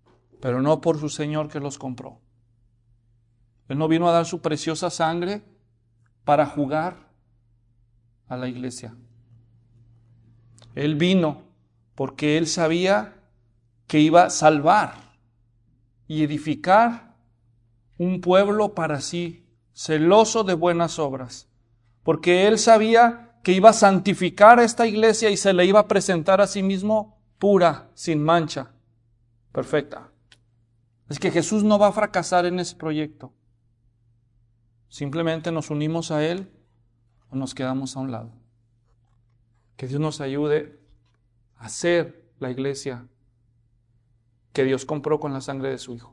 pero no por su Señor que los compró. Él no vino a dar su preciosa sangre para jugar a la iglesia. Él vino porque Él sabía que iba a salvar y edificar un pueblo para sí, celoso de buenas obras. Porque Él sabía que iba a santificar a esta iglesia y se le iba a presentar a sí mismo pura, sin mancha, perfecta. Es que Jesús no va a fracasar en ese proyecto. Simplemente nos unimos a Él o nos quedamos a un lado. Que Dios nos ayude a hacer la iglesia que Dios compró con la sangre de su Hijo.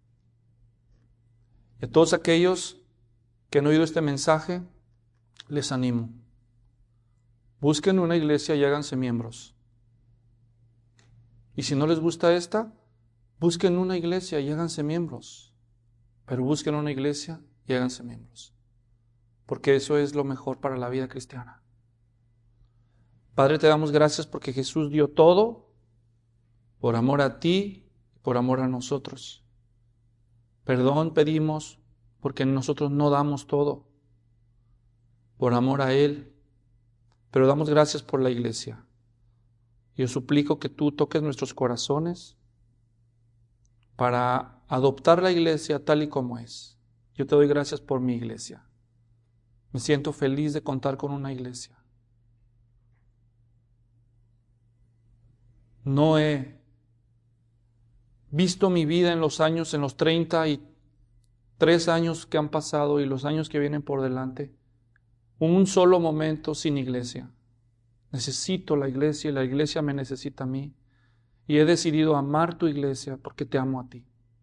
Y a todos aquellos que han oído este mensaje, les animo. Busquen una iglesia y háganse miembros. Y si no les gusta esta, busquen una iglesia y háganse miembros. Pero busquen una iglesia y háganse miembros. Porque eso es lo mejor para la vida cristiana. Padre, te damos gracias porque Jesús dio todo por amor a ti, por amor a nosotros. Perdón pedimos porque nosotros no damos todo por amor a Él, pero damos gracias por la iglesia. Yo suplico que tú toques nuestros corazones para adoptar la iglesia tal y como es. Yo te doy gracias por mi iglesia. Me siento feliz de contar con una iglesia. No he visto mi vida en los años, en los treinta y tres años que han pasado y los años que vienen por delante, un solo momento sin iglesia. Necesito la iglesia y la iglesia me necesita a mí. Y he decidido amar tu iglesia porque te amo a ti.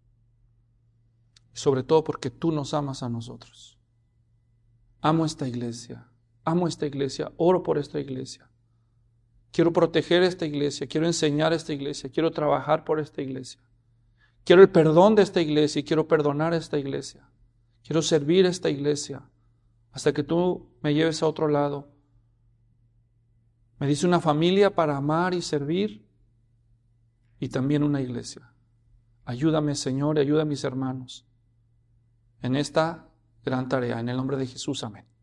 Y sobre todo porque tú nos amas a nosotros. Amo esta iglesia. Amo esta iglesia. Oro por esta iglesia. Quiero proteger esta iglesia. Quiero enseñar esta iglesia. Quiero trabajar por esta iglesia. Quiero el perdón de esta iglesia y quiero perdonar a esta iglesia. Quiero servir a esta iglesia hasta que tú me lleves a otro lado. Me dice una familia para amar y servir y también una iglesia. Ayúdame, Señor, y ayuda a mis hermanos en esta gran tarea. En el nombre de Jesús, amén.